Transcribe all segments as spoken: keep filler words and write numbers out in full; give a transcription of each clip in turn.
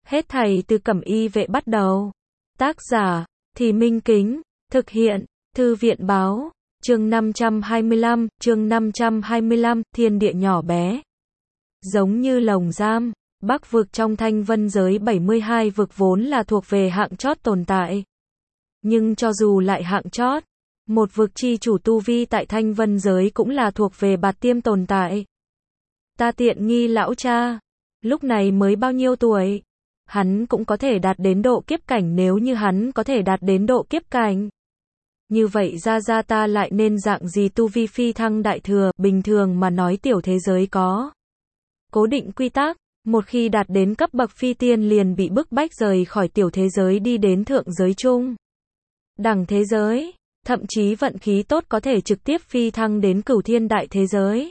Hết thảy từ Cẩm Y Vệ bắt đầu. Tác giả, Thì Minh Kính, thực hiện, Thư viện Báo, chương năm trăm hai mươi lăm, chương năm trăm hai mươi lăm, thiên địa nhỏ bé. Giống như lồng giam, Bắc vực trong thanh vân giới bảy mươi hai vực vốn là thuộc về hạng chót tồn tại. Nhưng cho dù lại hạng chót, một vực chi chủ tu vi tại thanh vân giới cũng là thuộc về bạt tiêm tồn tại. Ta tiện nghi lão cha, lúc này mới bao nhiêu tuổi? Hắn cũng có thể đạt đến độ kiếp cảnh nếu như hắn có thể đạt đến độ kiếp cảnh. Như vậy ra ra ta lại nên dạng gì tu vi phi thăng đại thừa, bình thường mà nói tiểu thế giới có cố định quy tắc, một khi đạt đến cấp bậc phi tiên liền bị bức bách rời khỏi tiểu thế giới đi đến thượng giới chung. Đẳng thế giới, thậm chí vận khí tốt có thể trực tiếp phi thăng đến cửu thiên đại thế giới.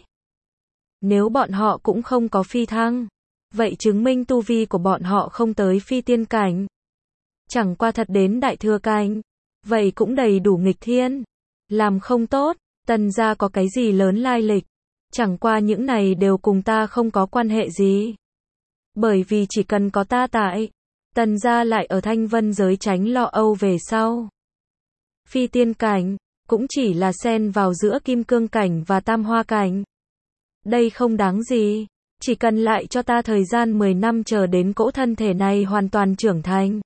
Nếu bọn họ cũng không có phi thăng, vậy chứng minh tu vi của bọn họ không tới phi tiên cảnh. Chẳng qua thật đến đại thừa cảnh, vậy cũng đầy đủ nghịch thiên. Làm không tốt, Tần gia có cái gì lớn lai lịch, chẳng qua những này đều cùng ta không có quan hệ gì. Bởi vì chỉ cần có ta tại, Tần gia lại ở thanh vân giới tránh lo âu về sau. Phi tiên cảnh, cũng chỉ là xen vào giữa kim cương cảnh và tam hoa cảnh. Đây không đáng gì, chỉ cần lại cho ta thời gian mười năm chờ đến cỗ thân thể này hoàn toàn trưởng thành.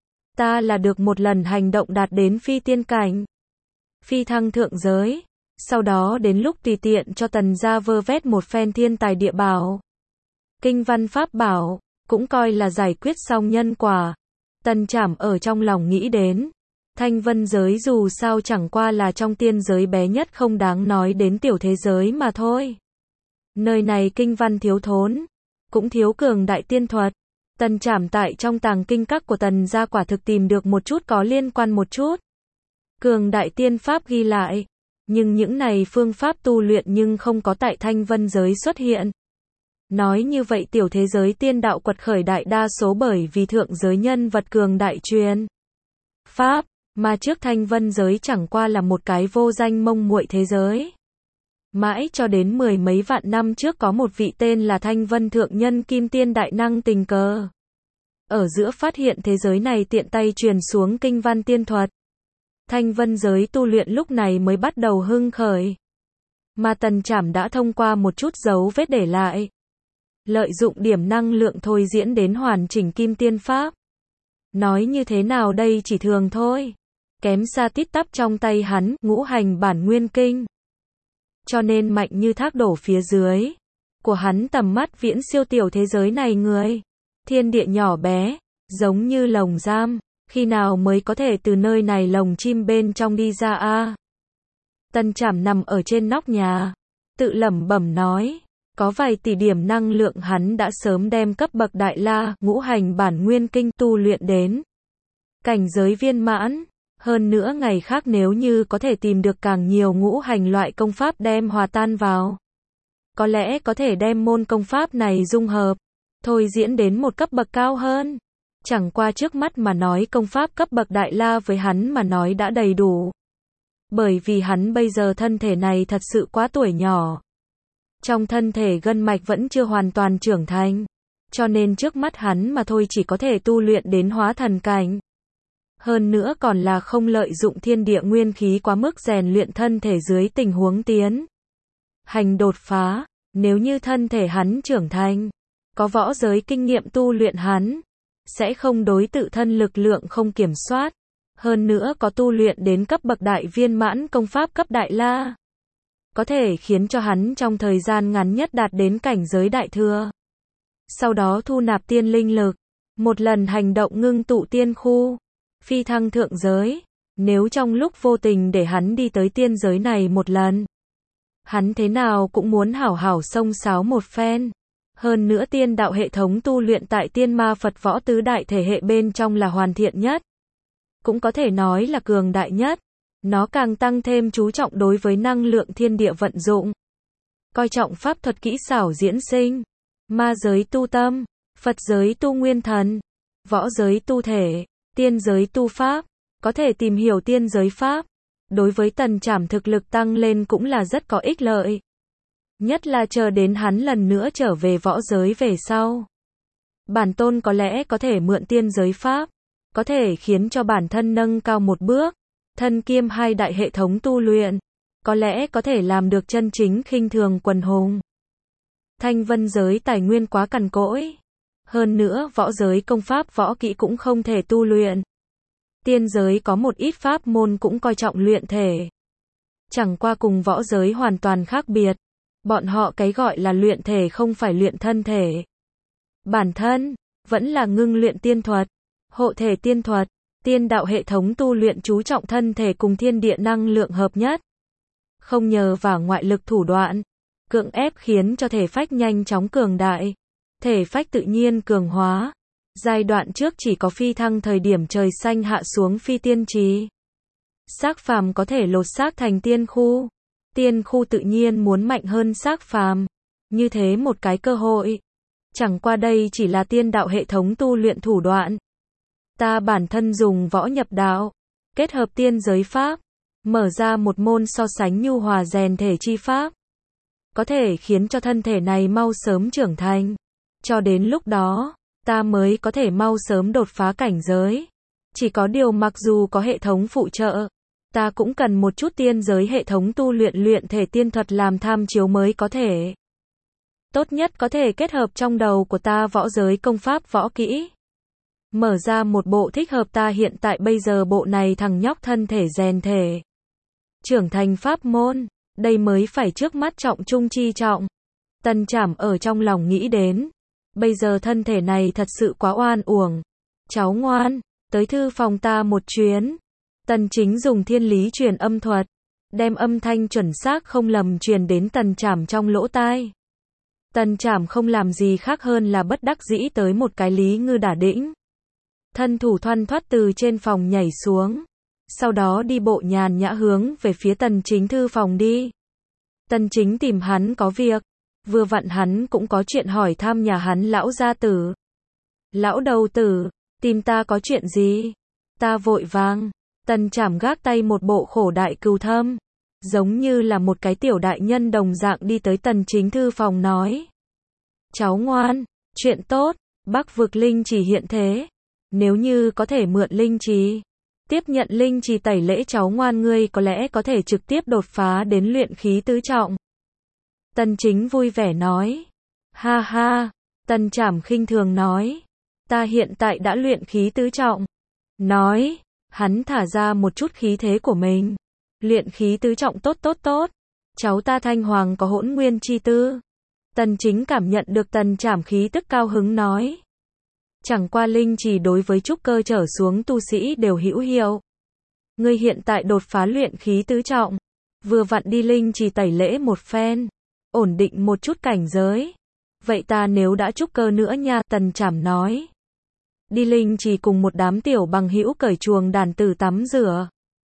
Ta là được một lần hành động đạt đến phi tiên cảnh. Phi thăng thượng giới, sau đó đến lúc tùy tiện cho Tần gia vơ vét một phen thiên tài địa bảo. Kinh văn pháp bảo, cũng coi là giải quyết xong nhân quả. Tần Trảm ở trong lòng nghĩ đến. Thanh vân giới dù sao chẳng qua là trong tiên giới bé nhất không đáng nói đến tiểu thế giới mà thôi. Nơi này kinh văn thiếu thốn, cũng thiếu cường đại tiên thuật. Tần Trảm tại trong tàng kinh các của Tần gia quả thực tìm được một chút có liên quan một chút. Cường đại tiên pháp ghi lại, nhưng những này phương pháp tu luyện nhưng không có tại thanh vân giới xuất hiện. Nói như vậy tiểu thế giới tiên đạo quật khởi đại đa số bởi vì thượng giới nhân vật cường đại truyền pháp, mà trước thanh vân giới chẳng qua là một cái vô danh mông muội thế giới. Mãi cho đến mười mấy vạn năm trước có một vị tên là Thanh Vân Thượng Nhân Kim Tiên Đại Năng tình cờ ở giữa phát hiện thế giới này tiện tay truyền xuống kinh văn tiên thuật. Thanh vân giới tu luyện lúc này mới bắt đầu hưng khởi. Mà Tần Trảm đã thông qua một chút dấu vết để lại. Lợi dụng điểm năng lượng thôi diễn đến hoàn chỉnh kim tiên pháp. Nói như thế nào đây chỉ thường thôi. Kém xa tít tắp trong tay hắn, ngũ hành bản nguyên kinh. Cho nên mạnh như thác đổ phía dưới của hắn tầm mắt viễn siêu tiểu thế giới này người. Thiên địa nhỏ bé, giống như lồng giam, khi nào mới có thể từ nơi này lồng chim bên trong đi ra a? À? Tần Trảm nằm ở trên nóc nhà, tự lẩm bẩm nói, có vài tỷ điểm năng lượng hắn đã sớm đem cấp bậc đại la, ngũ hành bản nguyên kinh tu luyện đến cảnh giới viên mãn. Hơn nữa ngày khác nếu như có thể tìm được càng nhiều ngũ hành loại công pháp đem hòa tan vào, có lẽ có thể đem môn công pháp này dung hợp, thôi diễn đến một cấp bậc cao hơn. Chẳng qua trước mắt mà nói công pháp cấp bậc đại la với hắn mà nói đã đầy đủ. Bởi vì hắn bây giờ thân thể này thật sự quá tuổi nhỏ. Trong thân thể gân mạch vẫn chưa hoàn toàn trưởng thành. Cho nên trước mắt hắn mà thôi chỉ có thể tu luyện đến hóa thần cảnh. Hơn nữa còn là không lợi dụng thiên địa nguyên khí quá mức rèn luyện thân thể dưới tình huống tiến hành đột phá. Nếu như thân thể hắn trưởng thành, có võ giới kinh nghiệm tu luyện hắn sẽ không đối tự thân lực lượng không kiểm soát. Hơn nữa có tu luyện đến cấp bậc đại viên mãn công pháp cấp đại la, có thể khiến cho hắn trong thời gian ngắn nhất đạt đến cảnh giới đại thừa. Sau đó thu nạp tiên linh lực, một lần hành động ngưng tụ tiên khu, phi thăng thượng giới. Nếu trong lúc vô tình để hắn đi tới tiên giới này một lần, hắn thế nào cũng muốn hảo hảo xông xáo một phen. Hơn nữa tiên đạo hệ thống tu luyện tại tiên ma Phật võ tứ đại thể hệ bên trong là hoàn thiện nhất. Cũng có thể nói là cường đại nhất. Nó càng tăng thêm chú trọng đối với năng lượng thiên địa vận dụng. Coi trọng pháp thuật kỹ xảo diễn sinh. Ma giới tu tâm, Phật giới tu nguyên thần, võ giới tu thể, tiên giới tu pháp. Có thể tìm hiểu tiên giới pháp. Đối với Tần Trảm thực lực tăng lên cũng là rất có ích lợi. Nhất là chờ đến hắn lần nữa trở về võ giới về sau. Bản tôn có lẽ có thể mượn tiên giới pháp, có thể khiến cho bản thân nâng cao một bước, thân kiêm hai đại hệ thống tu luyện, có lẽ có thể làm được chân chính khinh thường quần hùng. Thanh vân giới tài nguyên quá cằn cỗi. Hơn nữa võ giới công pháp võ kỹ cũng không thể tu luyện. Tiên giới có một ít pháp môn cũng coi trọng luyện thể. Chẳng qua cùng võ giới hoàn toàn khác biệt. Bọn họ cái gọi là luyện thể không phải luyện thân thể. Bản thân, vẫn là ngưng luyện tiên thuật, hộ thể tiên thuật, tiên đạo hệ thống tu luyện chú trọng thân thể cùng thiên địa năng lượng hợp nhất. Không nhờ vào ngoại lực thủ đoạn, cưỡng ép khiến cho thể phách nhanh chóng cường đại. Thể phách tự nhiên cường hóa. Giai đoạn trước chỉ có phi thăng thời điểm trời xanh hạ xuống phi tiên trì. Xác phàm có thể lột xác thành tiên khu. Tiên khu tự nhiên muốn mạnh hơn xác phàm. Như thế một cái cơ hội. Chẳng qua đây chỉ là tiên đạo hệ thống tu luyện thủ đoạn. Ta bản thân dùng võ nhập đạo, kết hợp tiên giới pháp, mở ra một môn so sánh nhu hòa rèn thể chi pháp. Có thể khiến cho thân thể này mau sớm trưởng thành. Cho đến lúc đó, ta mới có thể mau sớm đột phá cảnh giới. Chỉ có điều mặc dù có hệ thống phụ trợ, ta cũng cần một chút tiên giới hệ thống tu luyện luyện thể tiên thuật làm tham chiếu mới có thể. Tốt nhất có thể kết hợp trong đầu của ta võ giới công pháp võ kỹ. Mở ra một bộ thích hợp ta hiện tại bây giờ bộ này thằng nhóc thân thể rèn thể. Trưởng thành pháp môn, đây mới phải trước mắt trọng trung chi trọng. Tần Trảm ở trong lòng nghĩ đến. Bây giờ thân thể này thật sự quá oan uổng. Cháu ngoan, tới thư phòng ta một chuyến. Tần Chính dùng thiên lý truyền âm thuật, đem âm thanh chuẩn xác không lầm truyền đến Tần Trảm trong lỗ tai. Tần Trảm không làm gì khác hơn là bất đắc dĩ tới một cái lý ngư đả đĩnh. Thân thủ thoăn thoắt từ trên phòng nhảy xuống. Sau đó đi bộ nhàn nhã hướng về phía Tần Chính thư phòng đi. Tần Chính tìm hắn có việc. Vừa vặn hắn cũng có chuyện hỏi thăm nhà hắn lão gia tử. Lão đầu tử, tìm ta có chuyện gì? Ta vội vàng. Tần Trảm gác tay một bộ khổ đại cừu thâm. Giống như là một cái tiểu đại nhân đồng dạng đi tới Tần Chính thư phòng nói. Cháu ngoan, chuyện tốt, Bắc vực linh chỉ hiện thế. Nếu như có thể mượn linh trì, tiếp nhận linh trì tẩy lễ cháu ngoan ngươi có lẽ có thể trực tiếp đột phá đến luyện khí tứ trọng. Tần Chính vui vẻ nói. Ha ha, Tần Trảm khinh thường nói. Ta hiện tại đã luyện khí tứ trọng. Nói, hắn thả ra một chút khí thế của mình. Luyện khí tứ trọng tốt tốt tốt. Cháu ta Thanh Hoàng có hỗn nguyên chi tư. Tần Chính cảm nhận được Tần Trảm khí tức cao hứng nói. Chẳng qua linh chỉ đối với trúc cơ trở xuống tu sĩ đều hữu hiệu. Ngươi hiện tại đột phá luyện khí tứ trọng. Vừa vặn đi linh chỉ tẩy lễ một phen. Ổn định một chút cảnh giới. Vậy ta nếu đã trúc cơ nữa nha, Tần Trảm nói. Đi linh chỉ cùng một đám tiểu bằng hữu cởi chuồng đàn tử tắm rửa.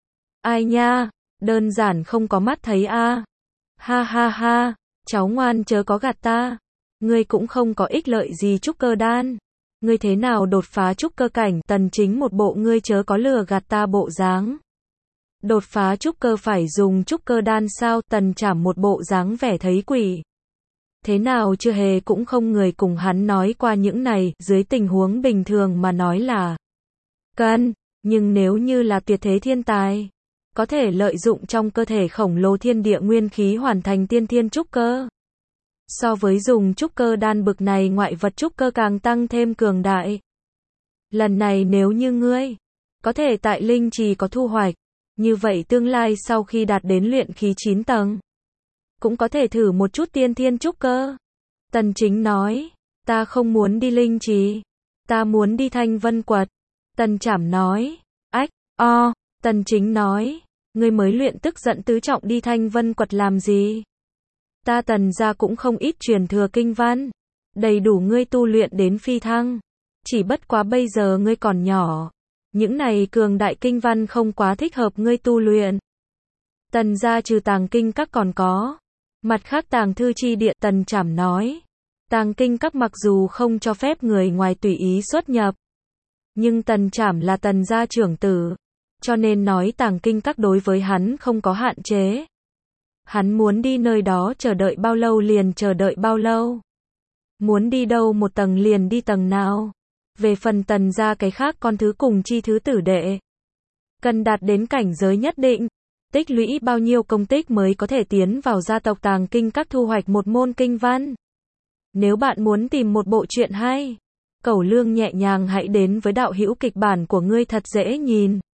Ai nha, đơn giản không có mắt thấy a. À. Ha ha ha, cháu ngoan chớ có gạt ta. Ngươi cũng không có ích lợi gì trúc cơ đan. Ngươi thế nào đột phá trúc cơ cảnh? Tần Chính một bộ ngươi chớ có lừa gạt ta bộ dáng. Đột phá trúc cơ phải dùng trúc cơ đan sao? Tần Trảm một bộ dáng vẻ thấy quỷ. Thế nào chưa hề cũng không người cùng hắn nói qua những này, dưới tình huống bình thường mà nói là cần, nhưng nếu như là tuyệt thế thiên tài, có thể lợi dụng trong cơ thể khổng lồ thiên địa nguyên khí hoàn thành tiên thiên trúc cơ. So với dùng trúc cơ đan bực này ngoại vật trúc cơ càng tăng thêm cường đại. Lần này nếu như ngươi có thể tại linh trì có thu hoạch, như vậy tương lai sau khi đạt đến luyện khí chín tầng, cũng có thể thử một chút tiên thiên trúc cơ. Tần Chính nói, ta không muốn đi linh trì, ta muốn đi Thanh Vân Quật. Tần Trảm nói, ách, o, Tần Chính nói, ngươi mới luyện tức giận tứ trọng đi Thanh Vân Quật làm gì? Ta Tần gia cũng không ít truyền thừa kinh văn, đầy đủ ngươi tu luyện đến phi thăng. Chỉ bất quá bây giờ ngươi còn nhỏ, những này cường đại kinh văn không quá thích hợp ngươi tu luyện. Tần gia trừ tàng kinh các còn có mặt khác tàng thư chi địa. Tần Trảm nói, tàng kinh các mặc dù không cho phép người ngoài tùy ý xuất nhập, nhưng Tần Trảm là Tần gia trưởng tử, cho nên nói tàng kinh các đối với hắn không có hạn chế. Hắn muốn đi nơi đó chờ đợi bao lâu liền chờ đợi bao lâu. Muốn đi đâu một tầng liền đi tầng nào. Về phần Tần gia cái khác con thứ cùng chi thứ tử đệ. Cần đạt đến cảnh giới nhất định. Tích lũy bao nhiêu công tích mới có thể tiến vào gia tộc tàng kinh các thu hoạch một môn kinh văn. Nếu bạn muốn tìm một bộ truyện hay, Cẩu Lương nhẹ nhàng hãy đến với đạo hữu kịch bản của ngươi thật dễ nhìn.